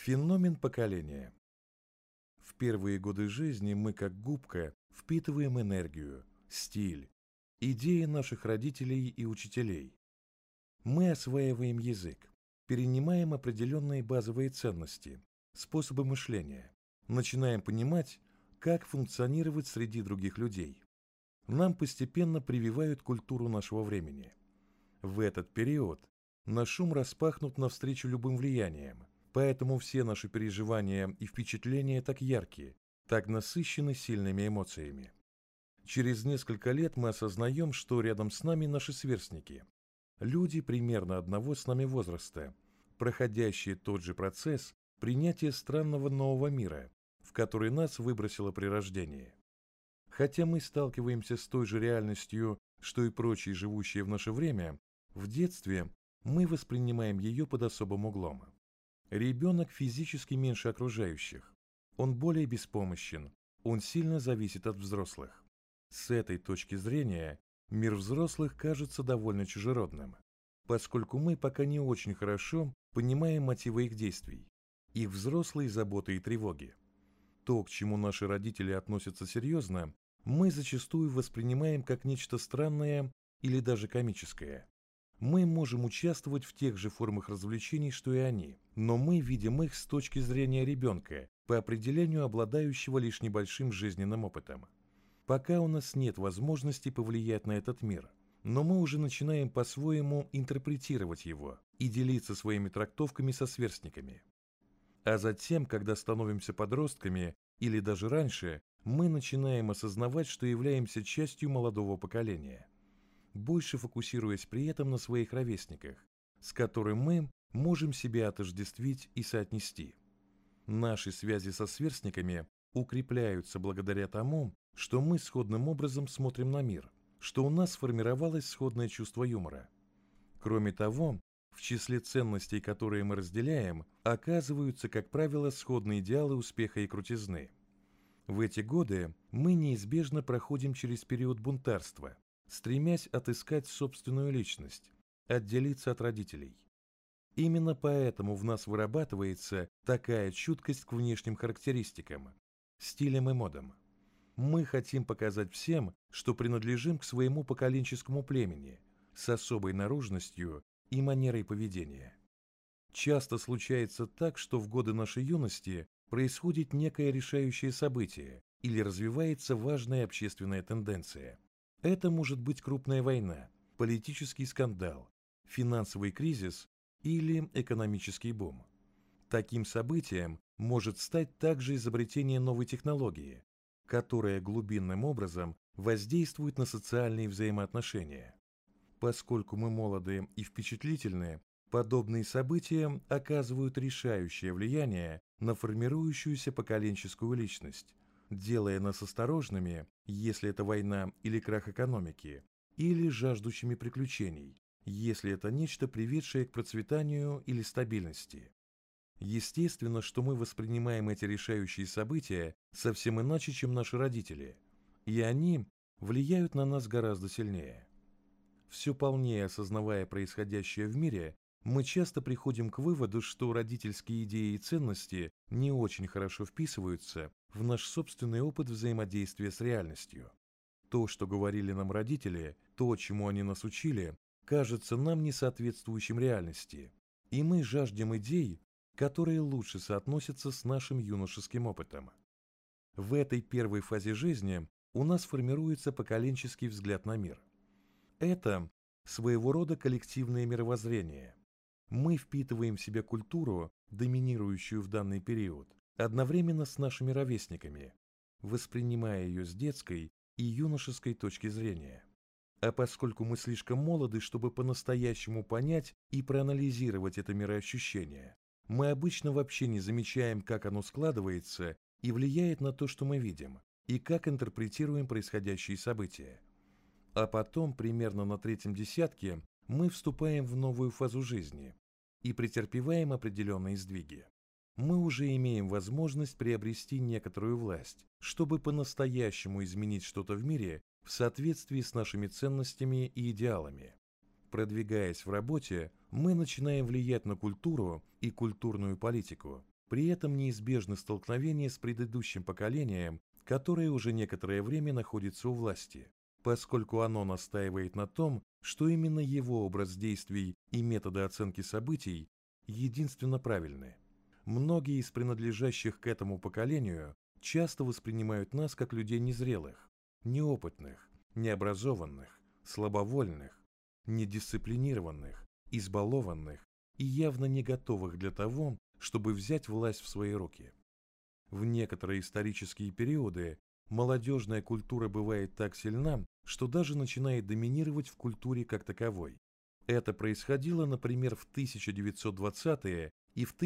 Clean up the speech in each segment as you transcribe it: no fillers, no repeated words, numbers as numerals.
Феномен поколения. В первые годы жизни мы, как губка, впитываем энергию, стиль, идеи наших родителей и учителей. Мы осваиваем язык, перенимаем определенные базовые ценности, способы мышления, начинаем понимать, как функционировать среди других людей. Нам постепенно прививают культуру нашего времени. В этот период наш ум распахнут навстречу любым влияниям, поэтому все наши переживания и впечатления так яркие, так насыщены сильными эмоциями. Через несколько лет мы осознаем, что рядом с нами наши сверстники, люди примерно одного с нами возраста, проходящие тот же процесс принятия странного нового мира, в который нас выбросило при рождении. Хотя мы сталкиваемся с той же реальностью, что и прочие живущие в наше время, в детстве мы воспринимаем ее под особым углом. Ребенок физически меньше окружающих, он более беспомощен, он сильно зависит от взрослых. С этой точки зрения мир взрослых кажется довольно чужеродным, поскольку мы пока не очень хорошо понимаем мотивы их действий, их взрослые заботы и тревоги. То, к чему наши родители относятся серьезно, мы зачастую воспринимаем как нечто странное или даже комическое. Мы можем участвовать в тех же формах развлечений, что и они, но мы видим их с точки зрения ребенка, по определению обладающего лишь небольшим жизненным опытом. Пока у нас нет возможности повлиять на этот мир, но мы уже начинаем по-своему интерпретировать его и делиться своими трактовками со сверстниками. А затем, когда становимся подростками или даже раньше, мы начинаем осознавать, что являемся частью молодого поколения, больше фокусируясь при этом на своих ровесниках, с которым мы можем себя отождествить и соотнести. Наши связи со сверстниками укрепляются благодаря тому, что мы сходным образом смотрим на мир, что у нас сформировалось сходное чувство юмора. Кроме того, в числе ценностей, которые мы разделяем, оказываются, как правило, сходные идеалы успеха и крутизны. В эти годы мы неизбежно проходим через период бунтарства, стремясь отыскать собственную личность, отделиться от родителей. Именно поэтому в нас вырабатывается такая чуткость к внешним характеристикам, стилям и модам. Мы хотим показать всем, что принадлежим к своему поколенческому племени, с особой наружностью и манерой поведения. Часто случается так, что в годы нашей юности происходит некое решающее событие или развивается важная общественная тенденция. Это может быть крупная война, политический скандал, финансовый кризис или экономический бум. Таким событием может стать также изобретение новой технологии, которая глубинным образом воздействует на социальные взаимоотношения. Поскольку мы молоды и впечатлительны, подобные события оказывают решающее влияние на формирующуюся поколенческую личность, делая нас осторожными, если это война или крах экономики, или жаждущими приключений, если это нечто, приведшее к процветанию или стабильности. Естественно, что мы воспринимаем эти решающие события совсем иначе, чем наши родители, и они влияют на нас гораздо сильнее. Все полнее осознавая происходящее в мире, мы часто приходим к выводу, что родительские идеи и ценности не очень хорошо вписываются в наш собственный опыт взаимодействия с реальностью. То, что говорили нам родители, то, чему они нас учили, кажется нам несоответствующим реальности, и мы жаждем идей, которые лучше соотносятся с нашим юношеским опытом. В этой первой фазе жизни у нас формируется поколенческий взгляд на мир. Это своего рода коллективное мировоззрение. Мы впитываем в себя культуру, доминирующую в данный период, одновременно с нашими ровесниками, воспринимая ее с детской и юношеской точки зрения. А поскольку мы слишком молоды, чтобы по-настоящему понять и проанализировать это мироощущение, мы обычно вообще не замечаем, как оно складывается и влияет на то, что мы видим, и как интерпретируем происходящие события. А потом, примерно на третьем десятке, мы вступаем в новую фазу жизни и претерпеваем определенные сдвиги. Мы уже имеем возможность приобрести некоторую власть, чтобы по-настоящему изменить что-то в мире в соответствии с нашими ценностями и идеалами. Продвигаясь в работе, мы начинаем влиять на культуру и культурную политику, При этом неизбежны столкновения с предыдущим поколением, которое уже некоторое время находится у власти, поскольку оно настаивает на том, что именно его образ действий и методы оценки событий единственно правильны. Многие из принадлежащих к этому поколению часто воспринимают нас как людей незрелых, неопытных, необразованных, слабовольных, недисциплинированных, избалованных и явно не готовых для того, чтобы взять власть в свои руки. В некоторые исторические периоды молодежная культура бывает так сильна, что даже начинает доминировать в культуре как таковой. Это происходило, например, в 1920-е и в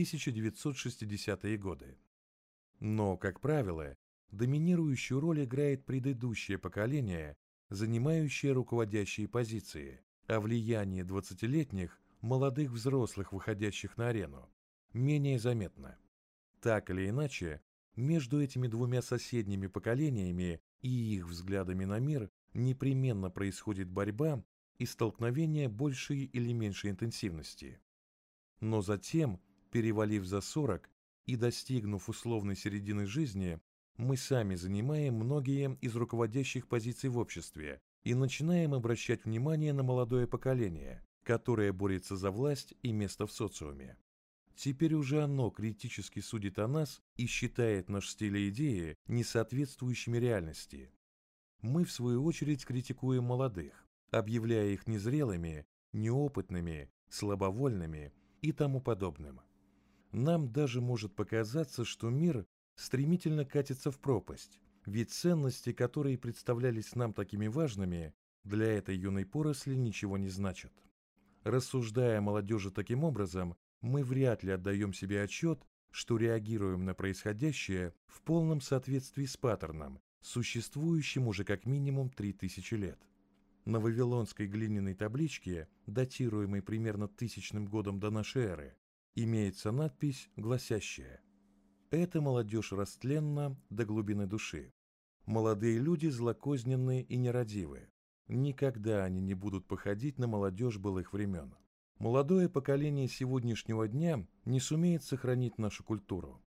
1960-е годы. Но, как правило, доминирующую роль играет предыдущее поколение, занимающее руководящие позиции, а влияние 20-летних, молодых взрослых, выходящих на арену, менее заметно. Так или иначе, между этими двумя соседними поколениями и их взглядами на мир непременно происходит борьба и столкновение большей или меньшей интенсивности. Но затем, перевалив за 40 и достигнув условной середины жизни, мы сами занимаем многие из руководящих позиций в обществе и начинаем обращать внимание на молодое поколение, которое борется за власть и место в социуме. Теперь уже оно критически судит о нас и считает наш стиль и идеи несоответствующими реальности. Мы, в свою очередь, критикуем молодых, объявляя их незрелыми, неопытными, слабовольными и тому подобным. Нам даже может показаться, что мир стремительно катится в пропасть, ведь ценности, которые представлялись нам такими важными, для этой юной поросли ничего не значат. Рассуждая о молодежи таким образом, мы вряд ли отдаем себе отчет, что реагируем на происходящее в полном соответствии с паттерном, существующим уже как минимум 3000 лет. На вавилонской глиняной табличке, датируемой примерно 1000 годом до нашей эры, имеется надпись, гласящая: «Эта молодежь растленна до глубины души. Молодые люди злокозненные и нерадивы. Никогда они не будут походить на молодежь былых времен. Молодое поколение сегодняшнего дня не сумеет сохранить нашу культуру».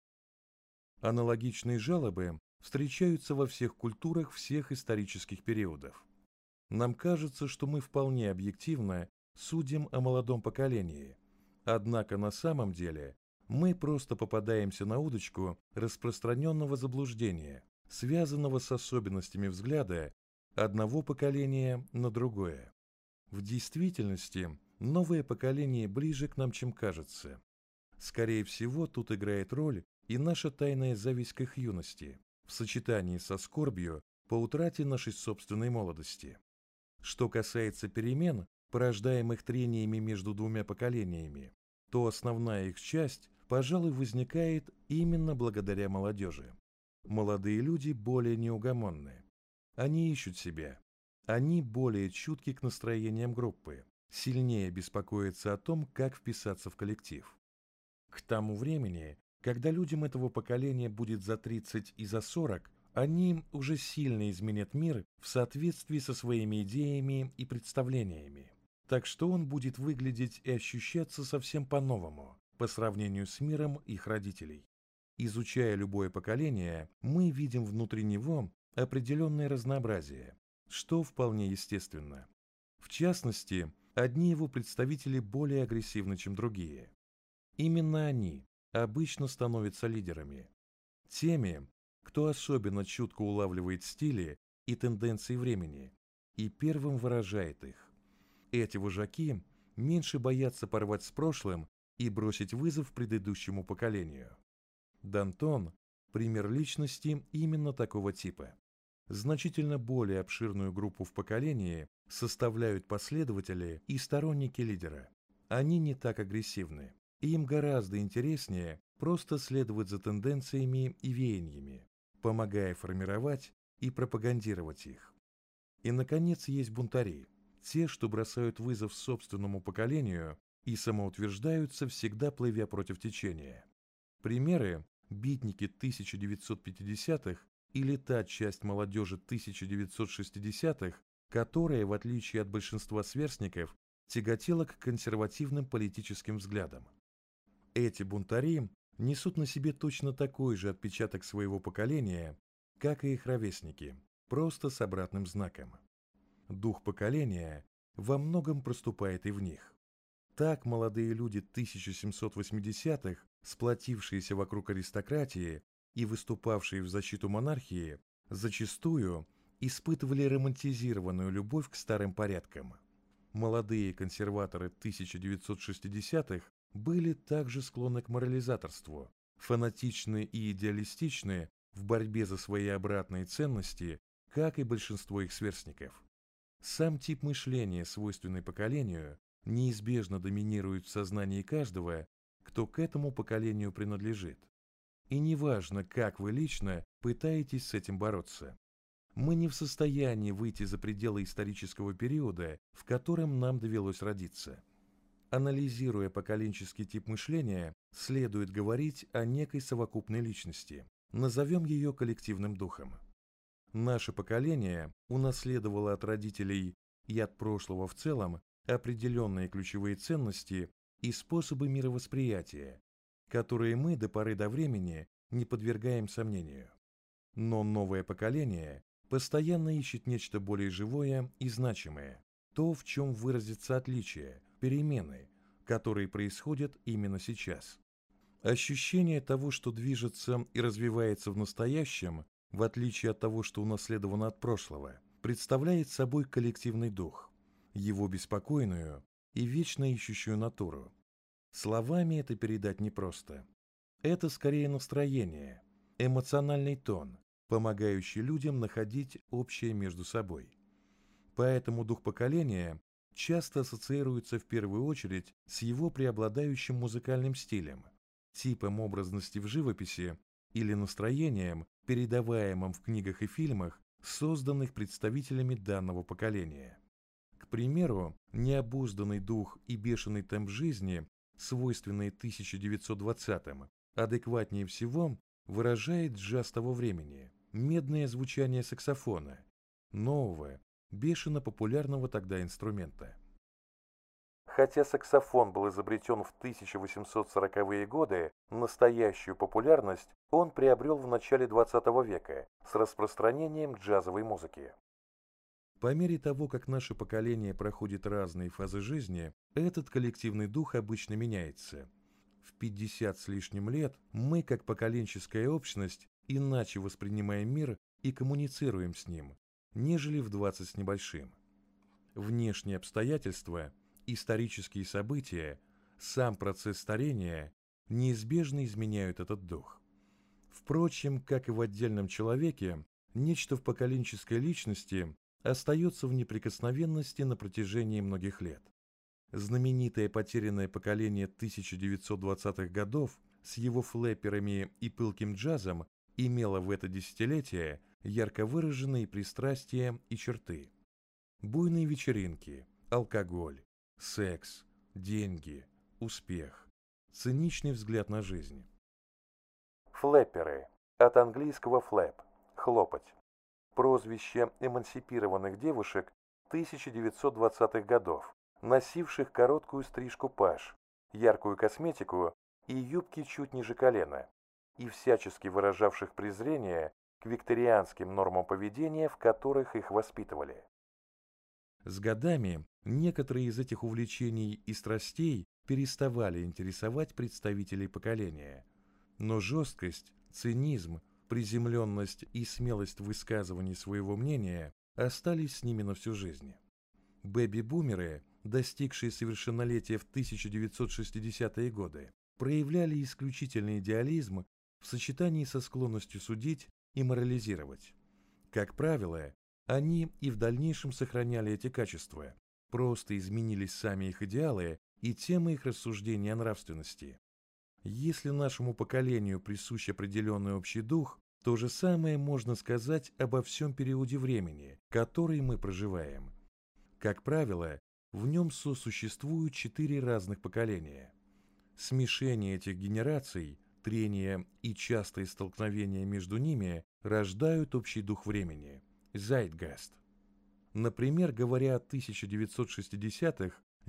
Аналогичные жалобы встречаются во всех культурах всех исторических периодов. Нам кажется, что мы вполне объективно судим о молодом поколении, однако на самом деле мы просто попадаемся на удочку распространенного заблуждения, связанного с особенностями взгляда одного поколения на другое. В действительности, новое поколение ближе к нам, чем кажется. Скорее всего, тут играет роль и наша тайная зависть к их юности, в сочетании со скорбью по утрате нашей собственной молодости. Что касается перемен, порождаемых трениями между двумя поколениями, то основная их часть, пожалуй, возникает именно благодаря молодежи. Молодые люди более неугомонны. Они ищут себя. Они более чутки к настроениям группы, сильнее беспокоятся о том, как вписаться в коллектив. К тому времени, когда людям этого поколения будет за 30 и за 40, они уже сильно изменят мир в соответствии со своими идеями и представлениями. Так что он будет выглядеть и ощущаться совсем по-новому, по сравнению с миром их родителей. Изучая любое поколение, мы видим внутри него определенное разнообразие, что вполне естественно. В частности, одни его представители более агрессивны, чем другие. Именно они обычно становятся лидерами. Теми, кто особенно чутко улавливает стили и тенденции времени и первым выражает их. Эти вожаки меньше боятся порвать с прошлым и бросить вызов предыдущему поколению. Д'Антон – пример личности именно такого типа. Значительно более обширную группу в поколении составляют последователи и сторонники лидера. Они не так агрессивны, и им гораздо интереснее просто следовать за тенденциями и веяниями, помогая формировать и пропагандировать их. И, наконец, есть бунтари, те, что бросают вызов собственному поколению и самоутверждаются, всегда плывя против течения. Примеры – битники 1950-х или та часть молодежи 1960-х, которая, в отличие от большинства сверстников, тяготела к консервативным политическим взглядам. Эти бунтари несут на себе точно такой же отпечаток своего поколения, как и их ровесники, просто с обратным знаком. Дух поколения во многом проступает и в них. Так молодые люди 1780-х, сплотившиеся вокруг аристократии и выступавшие в защиту монархии, зачастую испытывали романтизированную любовь к старым порядкам. Молодые консерваторы 1960-х были также склонны к морализаторству, фанатичны и идеалистичны в борьбе за свои обратные ценности, как и большинство их сверстников. Сам тип мышления, свойственный поколению, неизбежно доминирует в сознании каждого, кто к этому поколению принадлежит. И неважно, как вы лично пытаетесь с этим бороться. Мы не в состоянии выйти за пределы исторического периода, в котором нам довелось родиться. Анализируя поколенческий тип мышления, следует говорить о некой совокупной личности, назовем ее коллективным духом. Наше поколение унаследовало от родителей и от прошлого в целом определенные ключевые ценности и способы мировосприятия, которые мы до поры до времени не подвергаем сомнению. Но новое поколение постоянно ищет нечто более живое и значимое, то, в чем выразится отличие, перемены, которые происходят именно сейчас. Ощущение того, что движется и развивается в настоящем, в отличие от того, что унаследовано от прошлого, представляет собой коллективный дух, его беспокойную и вечно ищущую натуру. Словами это передать непросто. Это скорее настроение, эмоциональный тон, помогающий людям находить общее между собой. Поэтому дух поколения часто ассоциируется в первую очередь с его преобладающим музыкальным стилем, типом образности в живописи или настроением, передаваемым в книгах и фильмах, созданных представителями данного поколения. К примеру, необузданный дух и бешеный темп жизни, свойственные 1920-м, адекватнее всего выражает джаз того времени, медное звучание саксофона, нового, бешено популярного тогда инструмента. Хотя саксофон был изобретен в 1840-е годы, настоящую популярность он приобрел в начале XX века с распространением джазовой музыки. По мере того, как наше поколение проходит разные фазы жизни, этот коллективный дух обычно меняется. В 50 с лишним лет мы, как поколенческая общность, иначе воспринимаем мир и коммуницируем с ним, нежели в 20 с небольшим. Внешние обстоятельства, исторические события, сам процесс старения неизбежно изменяют этот дух. Впрочем, как и в отдельном человеке, нечто в поколенческой личности остается в неприкосновенности на протяжении многих лет. Знаменитое потерянное поколение 1920-х годов с его флэперами и пылким джазом имело в это десятилетие ярко выраженные пристрастия и черты. Буйные вечеринки, алкоголь, секс, деньги, успех, циничный взгляд на жизнь. Флэперы, от английского flap – хлопать. Прозвище эмансипированных девушек 1920-х годов, носивших короткую стрижку паж, яркую косметику и юбки чуть ниже колена, и всячески выражавших презрение к викторианским нормам поведения, в которых их воспитывали. С годами некоторые из этих увлечений и страстей переставали интересовать представителей поколения, но жесткость, цинизм, приземленность и смелость в высказывании своего мнения остались с ними на всю жизнь. Бэби-бумеры, достигшие совершеннолетия в 1960-е годы, проявляли исключительный идеализм в сочетании со склонностью судить и морализировать. Как правило, они и в дальнейшем сохраняли эти качества, просто изменились сами их идеалы и темы их рассуждений о нравственности. Если нашему поколению присущ определенный общий дух, то же самое можно сказать обо всем периоде времени, который мы проживаем. Как правило, в нем сосуществуют 4 разных поколения. Смешение этих генераций, трения и частые столкновения между ними рождают общий дух времени – Zeitgeist. Например, говоря о 1960-х,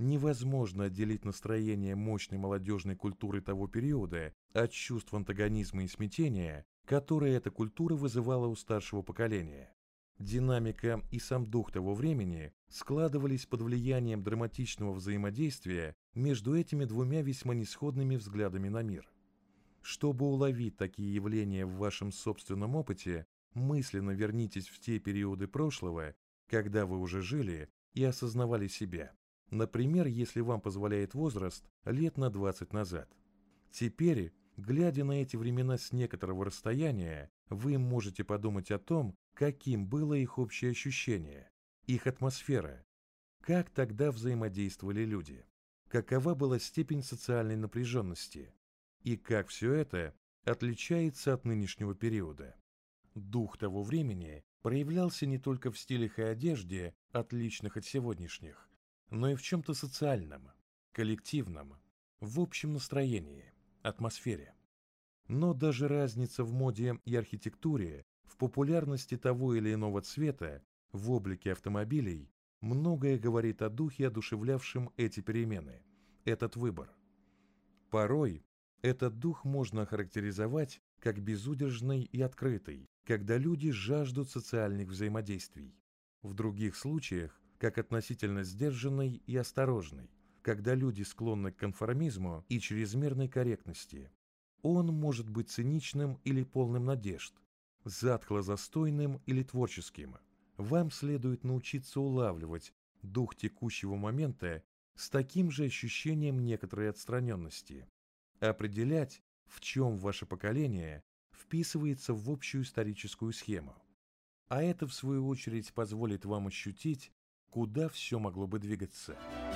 Невозможно отделить настроение мощной молодежной культуры того периода от чувств антагонизма и смятения, которые эта культура вызывала у старшего поколения. Динамика и сам дух того времени складывались под влиянием драматичного взаимодействия между этими двумя весьма несходными взглядами на мир. Чтобы уловить такие явления в вашем собственном опыте, мысленно вернитесь в те периоды прошлого, когда вы уже жили и осознавали себя. Например, если вам позволяет возраст лет на 20 назад. Теперь, глядя на эти времена с некоторого расстояния, вы можете подумать о том, каким было их общее ощущение, их атмосфера, как тогда взаимодействовали люди, какова была степень социальной напряженности и как все это отличается от нынешнего периода. Дух того времени проявлялся не только в стилях и одежде, отличных от сегодняшних, но и в чем-то социальном, коллективном, в общем настроении, атмосфере. Но даже разница в моде и архитектуре, в популярности того или иного цвета, в облике автомобилей, многое говорит о духе, одушевлявшем эти перемены, этот выбор. Порой этот дух можно охарактеризовать как безудержный и открытый, когда люди жаждут социальных взаимодействий. В других случаях, как относительно сдержанный и осторожный, когда люди склонны к конформизму и чрезмерной корректности. Он может быть циничным или полным надежд, затхло-застойным или творческим. Вам следует научиться улавливать дух текущего момента с таким же ощущением некоторой отстраненности, определять, в чем ваше поколение вписывается в общую историческую схему. А это, в свою очередь, позволит вам ощутить, куда все могло бы двигаться.